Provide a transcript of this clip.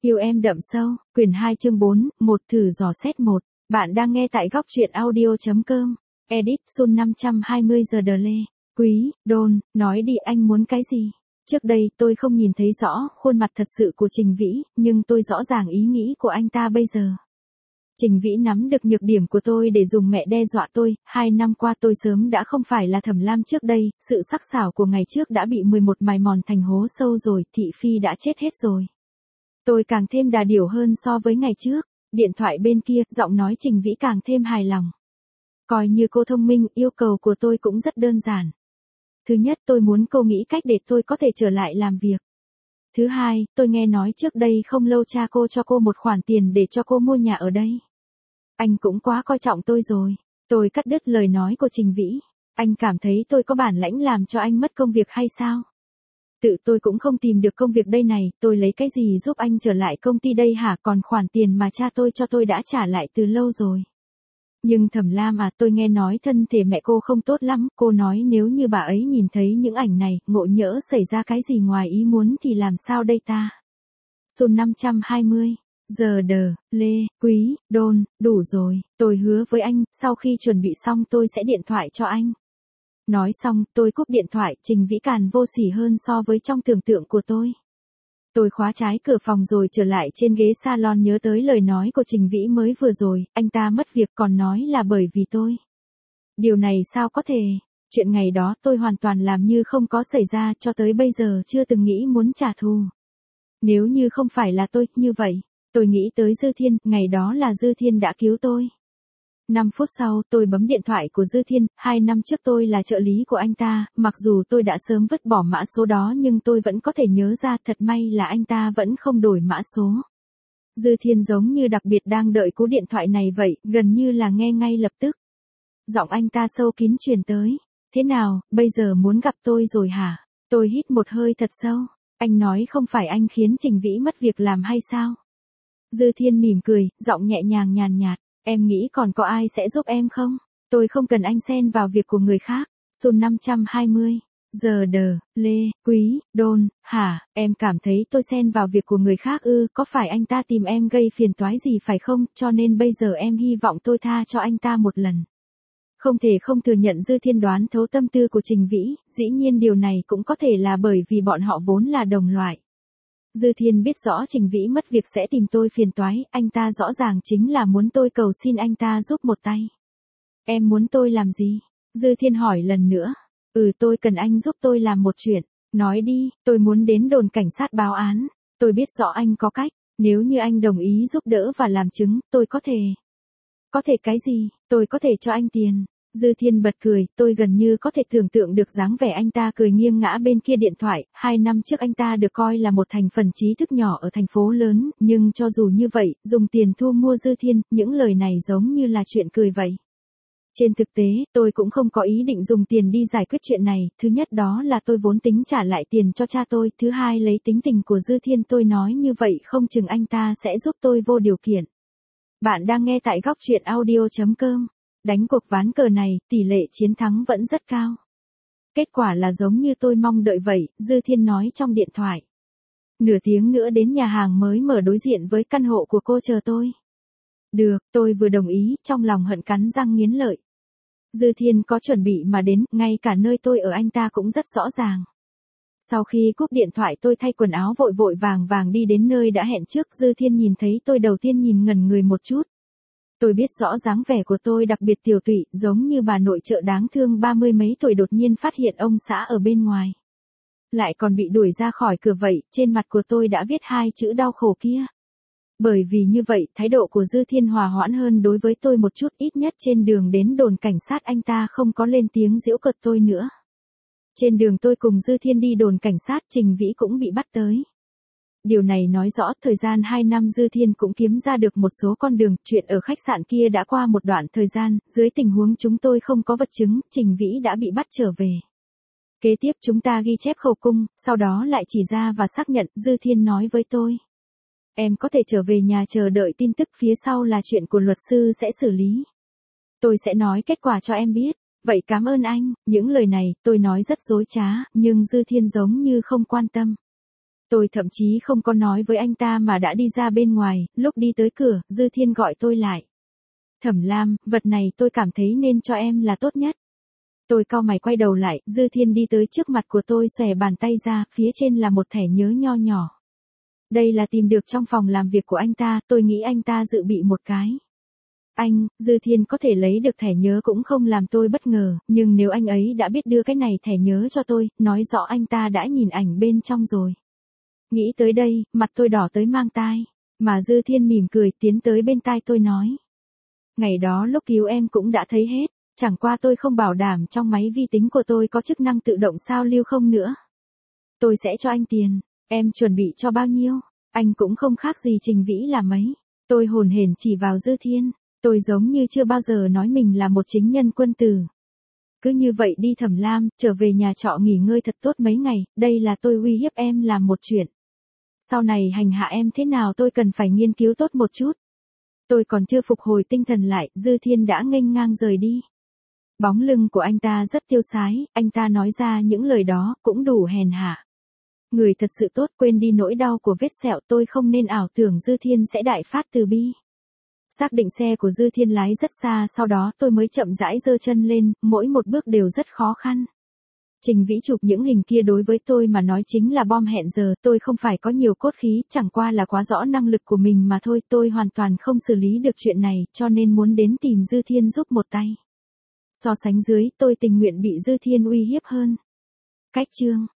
Yêu em đậm sâu, quyển 2 chương 4, một thử dò xét 1. Bạn đang nghe tại góc truyện audio.com. Edit Sun 520 giờ đờ lê. Quý, Đôn, nói đi anh muốn cái gì? Trước đây tôi không nhìn thấy rõ khuôn mặt thật sự của Trình Vĩ, nhưng tôi rõ ràng ý nghĩ của anh ta bây giờ. Trình Vĩ nắm được nhược điểm của tôi để dùng mẹ đe dọa tôi, 2 năm qua tôi sớm đã không phải là Thẩm Lam trước đây, sự sắc sảo của ngày trước đã bị 11 mài mòn thành hố sâu rồi, thị phi đã chết hết rồi. Tôi càng thêm đà điểu hơn so với ngày trước, điện thoại bên kia, giọng nói Trình Vĩ càng thêm hài lòng. Coi như cô thông minh, yêu cầu của tôi cũng rất đơn giản. Thứ nhất, tôi muốn cô nghĩ cách để tôi có thể trở lại làm việc. Thứ hai, tôi nghe nói trước đây không lâu cha cô cho cô một khoản tiền để cho cô mua nhà ở đây. Anh cũng quá coi trọng tôi rồi. Tôi cắt đứt lời nói của Trình Vĩ. Anh cảm thấy tôi có bản lãnh làm cho anh mất công việc hay sao? Tự tôi cũng không tìm được công việc đây này, tôi lấy cái gì giúp anh trở lại công ty đây hả? Còn khoản tiền mà cha tôi cho tôi đã trả lại từ lâu rồi. Nhưng Thẩm Lam à, tôi nghe nói thân thể mẹ cô không tốt lắm, cô nói nếu như bà ấy nhìn thấy những ảnh này, ngộ nhỡ xảy ra cái gì ngoài ý muốn thì làm sao đây ta? Sun 520, giờ đờ, lê, quý, Đôn, đủ rồi, tôi hứa với anh, sau khi chuẩn bị xong tôi sẽ điện thoại cho anh. Nói xong, tôi cúp điện thoại, Trình Vĩ càng vô sỉ hơn so với trong tưởng tượng của tôi. Tôi khóa trái cửa phòng rồi trở lại trên ghế salon nhớ tới lời nói của Trình Vĩ mới vừa rồi, anh ta mất việc còn nói là bởi vì tôi. Điều này sao có thể? Chuyện ngày đó tôi hoàn toàn làm như không có xảy ra, cho tới bây giờ chưa từng nghĩ muốn trả thù. Nếu như không phải là tôi, như vậy, tôi nghĩ tới Dư Thiên, ngày đó là Dư Thiên đã cứu tôi. 5 phút sau, tôi bấm điện thoại của Dư Thiên, 2 năm trước tôi là trợ lý của anh ta, mặc dù tôi đã sớm vứt bỏ mã số đó nhưng tôi vẫn có thể nhớ ra, thật may là anh ta vẫn không đổi mã số. Dư Thiên giống như đặc biệt đang đợi cú điện thoại này vậy, gần như là nghe ngay lập tức. Giọng anh ta sâu kín truyền tới. Thế nào, bây giờ muốn gặp tôi rồi hả? Tôi hít một hơi thật sâu. Anh nói không phải anh khiến Trình Vĩ mất việc làm hay sao? Dư Thiên mỉm cười, giọng nhẹ nhàng nhàn nhạt. Em nghĩ còn có ai sẽ giúp em không? Tôi không cần anh xen vào việc của người khác. Sun 520. Giờ đờ, lê, quý, Đôn, hả, em cảm thấy tôi xen vào việc của người khác ư? Có phải anh ta tìm em gây phiền toái gì phải không? Cho nên bây giờ em hy vọng tôi tha cho anh ta một lần. Không thể không thừa nhận Dư Thiên đoán thấu tâm tư của Trình Vĩ, dĩ nhiên điều này cũng có thể là bởi vì bọn họ vốn là đồng loại. Dư Thiên biết rõ Trình Vĩ mất việc sẽ tìm tôi phiền toái, anh ta rõ ràng chính là muốn tôi cầu xin anh ta giúp một tay. Em muốn tôi làm gì? Dư Thiên hỏi lần nữa. Tôi cần anh giúp tôi làm một chuyện. Nói đi, tôi muốn đến đồn cảnh sát báo án. Tôi biết rõ anh có cách, nếu như anh đồng ý giúp đỡ và làm chứng, tôi có thể. Có thể cái gì? Tôi có thể cho anh tiền. Dư Thiên bật cười, tôi gần như có thể tưởng tượng được dáng vẻ anh ta cười nghiêng ngã bên kia điện thoại, 2 năm trước anh ta được coi là một thành phần trí thức nhỏ ở thành phố lớn, nhưng cho dù như vậy, dùng tiền thu mua Dư Thiên, những lời này giống như là chuyện cười vậy. Trên thực tế, tôi cũng không có ý định dùng tiền đi giải quyết chuyện này, thứ nhất đó là tôi vốn tính trả lại tiền cho cha tôi, thứ hai lấy tính tình của Dư Thiên tôi nói như vậy không chừng anh ta sẽ giúp tôi vô điều kiện. Bạn đang nghe tại góc truyện audio.com. Đánh cuộc ván cờ này, tỷ lệ chiến thắng vẫn rất cao. Kết quả là giống như tôi mong đợi vậy, Dư Thiên nói trong điện thoại. Nửa tiếng nữa đến nhà hàng mới mở đối diện với căn hộ của cô chờ tôi. Được, tôi vừa đồng ý, trong lòng hận cắn răng nghiến lợi. Dư Thiên có chuẩn bị mà đến, ngay cả nơi tôi ở anh ta cũng rất rõ ràng. Sau khi cúp điện thoại tôi thay quần áo vội vội vàng vàng đi đến nơi đã hẹn trước, Dư Thiên nhìn thấy tôi đầu tiên nhìn ngẩn người một chút. Tôi biết rõ dáng vẻ của tôi đặc biệt tiều tụy, giống như bà nội trợ đáng thương 30 mấy tuổi đột nhiên phát hiện ông xã ở bên ngoài. Lại còn bị đuổi ra khỏi cửa vậy, trên mặt của tôi đã viết 2 chữ đau khổ kia. Bởi vì như vậy, thái độ của Dư Thiên hòa hoãn hơn đối với tôi một chút, ít nhất trên đường đến đồn cảnh sát anh ta không có lên tiếng giễu cợt tôi nữa. Trên đường tôi cùng Dư Thiên đi đồn cảnh sát, Trình Vĩ cũng bị bắt tới. Điều này nói rõ thời gian 2 năm Dư Thiên cũng kiếm ra được một số con đường, chuyện ở khách sạn kia đã qua một đoạn thời gian, dưới tình huống chúng tôi không có vật chứng, Trình Vĩ đã bị bắt trở về. Kế tiếp chúng ta ghi chép khẩu cung, sau đó lại chỉ ra và xác nhận, Dư Thiên nói với tôi. Em có thể trở về nhà chờ đợi tin tức, phía sau là chuyện của luật sư sẽ xử lý. Tôi sẽ nói kết quả cho em biết. Vậy cảm ơn anh, những lời này tôi nói rất dối trá, nhưng Dư Thiên giống như không quan tâm. Tôi thậm chí không có nói với anh ta mà đã đi ra bên ngoài, lúc đi tới cửa, Dư Thiên gọi tôi lại. Thẩm Lam, vật này tôi cảm thấy nên cho em là tốt nhất. Tôi cau mày quay đầu lại, Dư Thiên đi tới trước mặt của tôi xòe bàn tay ra, phía trên là một thẻ nhớ nho nhỏ. Đây là tìm được trong phòng làm việc của anh ta, tôi nghĩ anh ta dự bị một cái. Anh, Dư Thiên có thể lấy được thẻ nhớ cũng không làm tôi bất ngờ, nhưng nếu anh ấy đã biết đưa cái này thẻ nhớ cho tôi, nói rõ anh ta đã nhìn ảnh bên trong rồi. Nghĩ tới đây, mặt tôi đỏ tới mang tai, mà Dư Thiên mỉm cười tiến tới bên tai tôi nói. Ngày đó lúc cứu em cũng đã thấy hết, chẳng qua tôi không bảo đảm trong máy vi tính của tôi có chức năng tự động sao lưu không nữa. Tôi sẽ cho anh tiền, em chuẩn bị cho bao nhiêu, anh cũng không khác gì Trình Vĩ là mấy. Tôi hồn hển chỉ vào Dư Thiên, tôi giống như chưa bao giờ nói mình là một chính nhân quân tử. Cứ như vậy đi Thẩm Lam, trở về nhà trọ nghỉ ngơi thật tốt mấy ngày, đây là tôi uy hiếp em làm một chuyện. Sau này hành hạ em thế nào tôi cần phải nghiên cứu tốt một chút. Tôi còn chưa phục hồi tinh thần lại, Dư Thiên đã nghênh ngang rời đi. Bóng lưng của anh ta rất tiêu sái, anh ta nói ra những lời đó cũng đủ hèn hạ. Người thật sự tốt quên đi nỗi đau của vết sẹo, tôi không nên ảo tưởng Dư Thiên sẽ đại phát từ bi. Xác định xe của Dư Thiên lái rất xa, sau đó tôi mới chậm rãi giơ chân lên, mỗi một bước đều rất khó khăn. Trình Vĩ chụp những hình kia đối với tôi mà nói chính là bom hẹn giờ, tôi không phải có nhiều cốt khí, chẳng qua là quá rõ năng lực của mình mà thôi, tôi hoàn toàn không xử lý được chuyện này, cho nên muốn đến tìm Dư Thiên giúp một tay. So sánh dưới, tôi tình nguyện bị Dư Thiên uy hiếp hơn. Cách chương